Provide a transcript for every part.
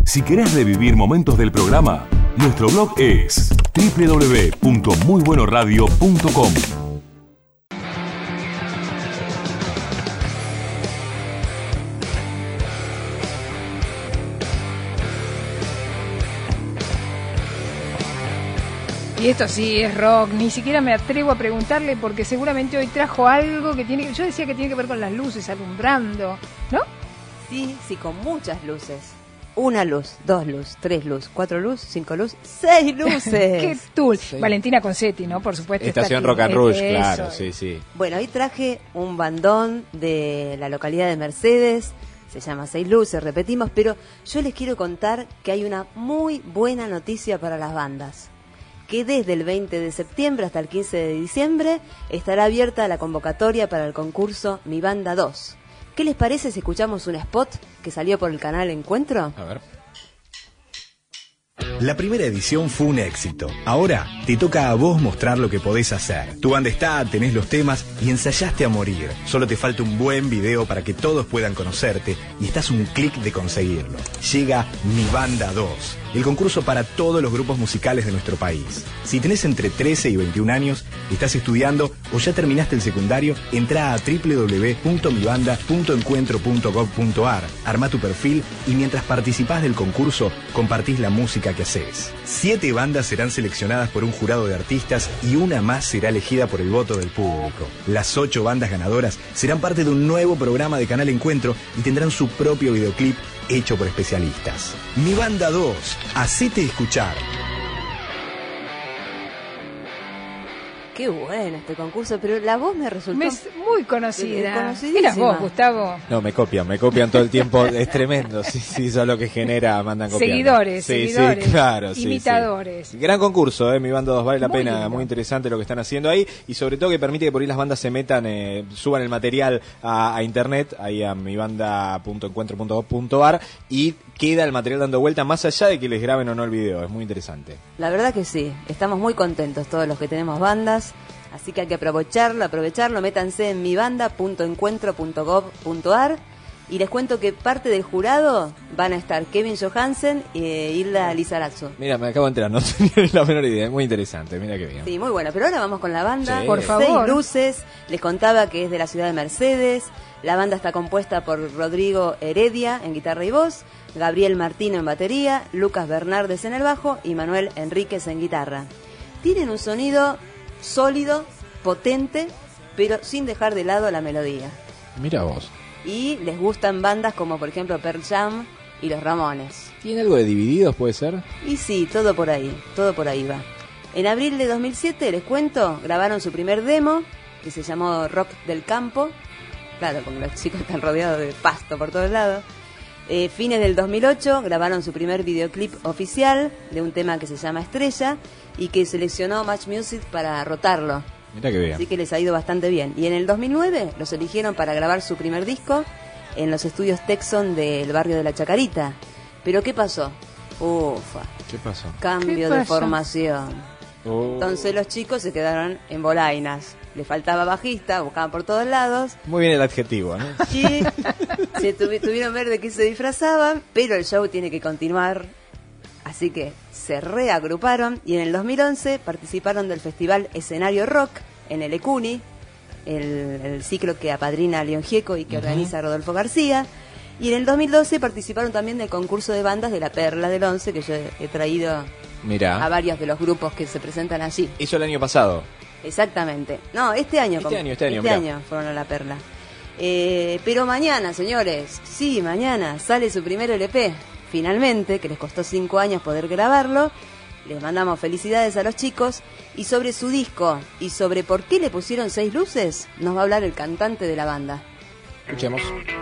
Si querés revivir momentos del programa, nuestro blog es www.muybuenoradio.com. Y esto sí es rock, ni siquiera me atrevo a preguntarle porque seguramente hoy trajo algo que tiene, yo decía que tiene que ver con las luces, alumbrando, ¿no? Sí, con muchas luces. 1 luz, 2 luz, 3 luz, 4 luz, 5 luz, 6 luces. ¡Qué tool! Sí. Valentina Concetti, ¿no? Por supuesto. Estación Rock and Rush, claro, sí. Bueno, hoy traje un bandón de la localidad de Mercedes. Se llama 6 luces, repetimos, pero yo les quiero contar que hay una muy buena noticia para las bandas. Que desde el 20 de septiembre hasta el 15 de diciembre estará abierta la convocatoria para el concurso Mi Banda 2. ¿Qué les parece si escuchamos un spot que salió por el canal Encuentro? A ver. La primera edición fue un éxito. Ahora te toca a vos mostrar lo que podés hacer. Tu banda está, tenés los temas y ensayaste a morir. Solo te falta un buen video para que todos puedan conocerte y estás un clic de conseguirlo. Llega Mi Banda 2, el concurso para todos los grupos musicales de nuestro país. Si tenés entre 13 y 21 años, estás estudiando o ya terminaste el secundario, entrá a www.mibanda.encuentro.gov.ar, armá tu perfil y mientras participás del concurso, compartís la música que haces. 7 bandas serán seleccionadas por un jurado de artistas y una más será elegida por el voto del público. Las 8 bandas ganadoras serán parte de un nuevo programa de Canal Encuentro y tendrán su propio videoclip hecho por especialistas. Mi Banda 2, hacete escuchar. Qué bueno este concurso, pero la voz me resultó... muy conocida. Conocidísima. ¿Eras vos, Gustavo? No, me copian todo el tiempo, es tremendo, sí, eso es lo que genera, mandan copiando. Seguidores, Sí, claro, imitadores. Sí. Gran concurso, Mi Banda 2, vale la Muy pena, lindo. muy interesante lo que están haciendo ahí, y sobre todo que permite que por ahí las bandas se metan, suban el material a internet, ahí a mibanda.encuentro.gov.ar, y queda el material dando vuelta más allá de que les graben o no el video, es muy interesante. La verdad que sí, estamos muy contentos todos los que tenemos bandas, así que hay que aprovecharlo, métanse en mibanda.encuentro.gov.ar y les cuento que parte del jurado van a estar Kevin Johansen e Hilda Lizarazu. Mira, me acabo de enterar, no tenía la menor idea, muy interesante, mira qué bien. Sí, muy bueno, pero ahora vamos con la banda. Sí. Por favor. 6 luces, les contaba que es de la ciudad de Mercedes, la banda está compuesta por Rodrigo Heredia en guitarra y voz, Gabriel Martino en batería, Lucas Bernardes en el bajo y Manuel Enríquez en guitarra. Tienen un sonido sólido, potente, pero sin dejar de lado la melodía. Mira vos. Y les gustan bandas como por ejemplo Pearl Jam y Los Ramones. ¿Tiene algo de Divididos, puede ser? Y sí, todo por ahí va. En abril de 2007, les cuento, grabaron su primer demo, que se llamó Rock del Campo. Claro, porque los chicos están rodeados de pasto por todos lados. Fines del 2008 grabaron su primer videoclip oficial de un tema que se llama Estrella y que seleccionó Match Music para rotarlo. Mira qué bien. Así que les ha ido bastante bien. Y en el 2009 los eligieron para grabar su primer disco en los estudios Texon del barrio de La Chacarita. Pero ¿qué pasó? Ufa, ¿Qué pasó? cambio ¿Qué de pasó? formación. Entonces los chicos se quedaron en bolainas. Le faltaba bajista, buscaban por todos lados. Muy bien el adjetivo, ¿no? Y tuvieron ver de qué se disfrazaban, pero el show tiene que continuar. Así que se reagruparon y en el 2011 participaron del festival Escenario Rock en el Ecuni, el ciclo que apadrina León Gieco y que organiza Rodolfo García. Y en el 2012 participaron también del concurso de bandas de la Perla del Once, que yo he traído a Mira, varios de los grupos que se presentan allí. hizo el año pasado. Exactamente. No, este año. Este año, fueron a la Perla. Pero mañana, señores, sí, mañana sale su primer LP, finalmente, que les costó 5 años poder grabarlo. Les mandamos felicidades a los chicos. Y sobre su disco y sobre por qué le pusieron 6 luces, nos va a hablar el cantante de la banda. Escuchemos.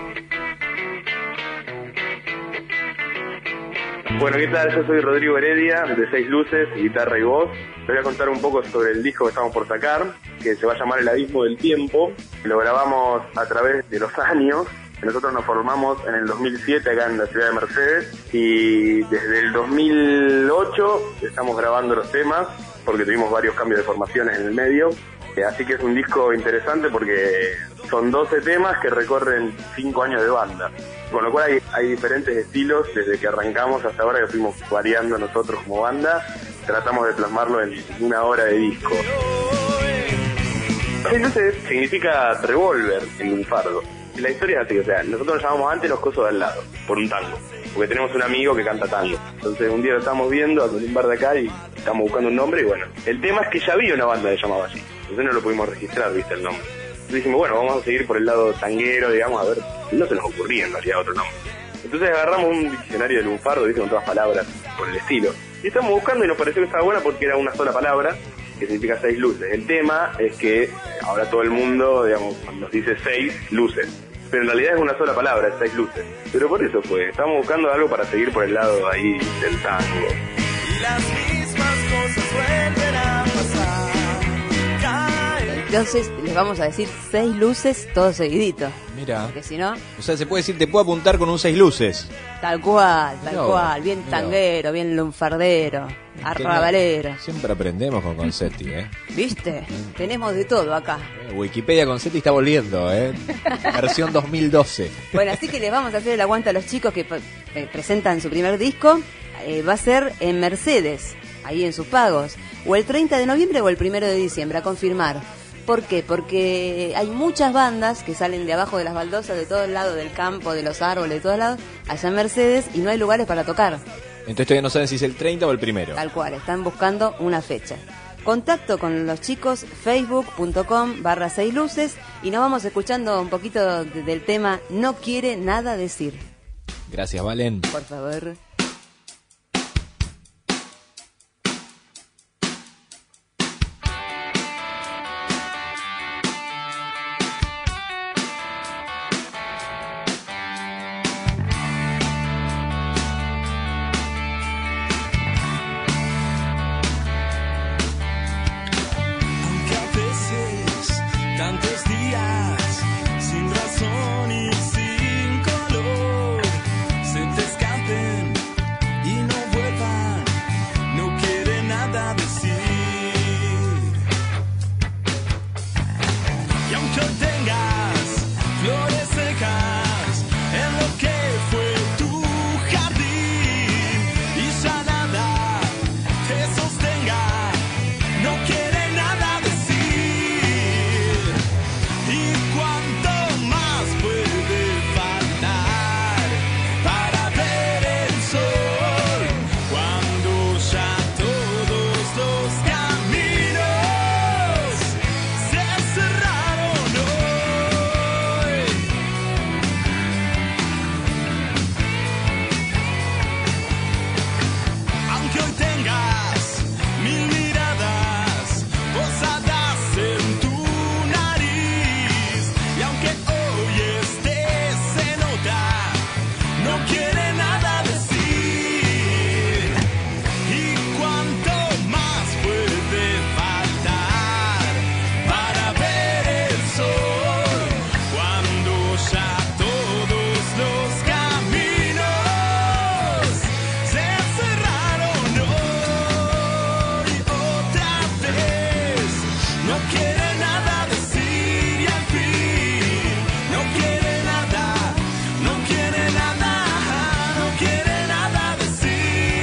Bueno, ¿qué tal? Yo soy Rodrigo Heredia, de 6 luces, guitarra y voz. Les voy a contar un poco sobre el disco que estamos por sacar, que se va a llamar El Abismo del Tiempo. Lo grabamos a través de los años. Nosotros nos formamos en el 2007 acá en la ciudad de Mercedes y desde el 2008 estamos grabando los temas porque tuvimos varios cambios de formaciones en el medio. Así que es un disco interesante porque son 12 temas que recorren 5 años de banda. Con lo cual hay diferentes estilos desde que arrancamos hasta ahora, que fuimos variando nosotros como banda. Tratamos de plasmarlo en 1 hora de disco. 6 luces significa revólver en lunfardo. La historia es así, o sea, nosotros nos llamamos antes Los Cosos de Al Lado, por un tango. Porque tenemos un amigo que canta tango. Entonces un día lo estamos viendo en un bar de acá y estamos buscando un nombre y bueno. El tema es que ya había una banda que se llamaba así. Entonces no lo pudimos registrar, viste, el nombre. Entonces dijimos, bueno, vamos a seguir por el lado tanguero, digamos, a ver. No se nos ocurría en realidad otro nombre. Entonces agarramos un diccionario de lunfardo, viste, con todas palabras por el estilo. Y estamos buscando y nos pareció que estaba buena porque era una sola palabra, que significa 6 luces. El tema es que ahora todo el mundo, digamos, nos dice 6 luces. Pero en realidad es una sola palabra, es 6 luces. Pero por eso fue, estamos buscando algo para seguir por el lado ahí del tango. Y las mismas cosas vuelven a pasar. Entonces les vamos a decir 6 luces, todo seguidito. Mira. Porque si no... O sea, se puede decir, te puedo apuntar con un 6 luces. Tal cual, Mirá, bien mirá. Tanguero, bien lunfardero, arrabalero. Siempre aprendemos con Concetti, ¿Viste? Tenemos de todo acá. Wikipedia Concetti está volviendo, Versión 2012. Bueno, así que les vamos a hacer el aguante a los chicos que presentan su primer disco. Va a ser en Mercedes, ahí en sus pagos. O el 30 de noviembre o el 1 de diciembre, a confirmar. ¿Por qué? Porque hay muchas bandas que salen de abajo de las baldosas, de todos lados del campo, de los árboles, de todos lados, allá en Mercedes, y no hay lugares para tocar. Entonces todavía no saben si es el 30 o el 1. Tal cual, están buscando una fecha. Contacto con los chicos, facebook.com/6 luces, y nos vamos escuchando un poquito del tema No quiere nada decir. Gracias, Valen. Por favor. Tantos días sin razón y sin color se te escapen y no vuelvan, no quiere nada decir. Y aunque hoy tengas flores secas en lo que fue tu jardín y ya nada te sostenga, no quiere nada decir. ¿Y cuánto más puede faltar para ver el sol cuando ya todos los caminos se cerraron hoy? Aunque hoy tengas 1000 miradas posadas en tu nariz, y aunque hoy estés se nota, no quiere nada decir. ¿Y cuánto más puede faltar para ver el sol cuando ya todos los caminos se cerraron hoy? Otra vez no quiere nada decir y al fin no quiere nada, no quiere nada, no quiere nada decir.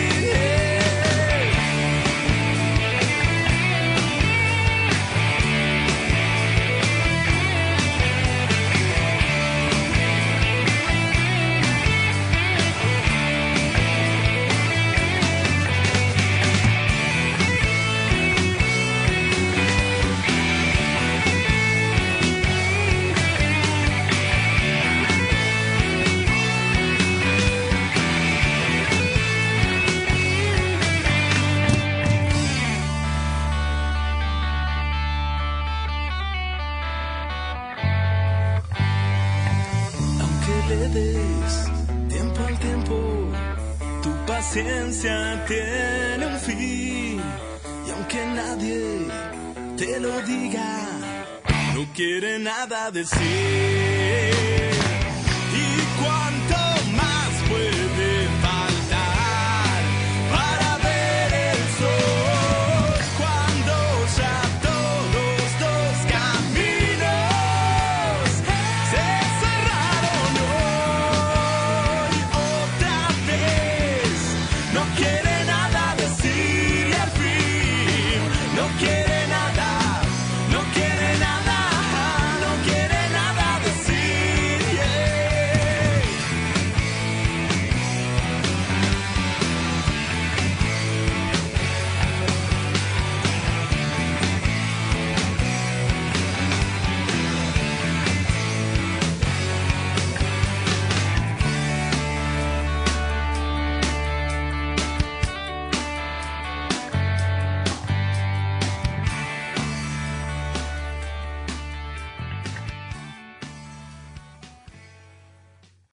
Aunque le des tiempo al tiempo, tu paciencia tiene un fin. Y aunque nadie te lo diga, no quiere nada decir.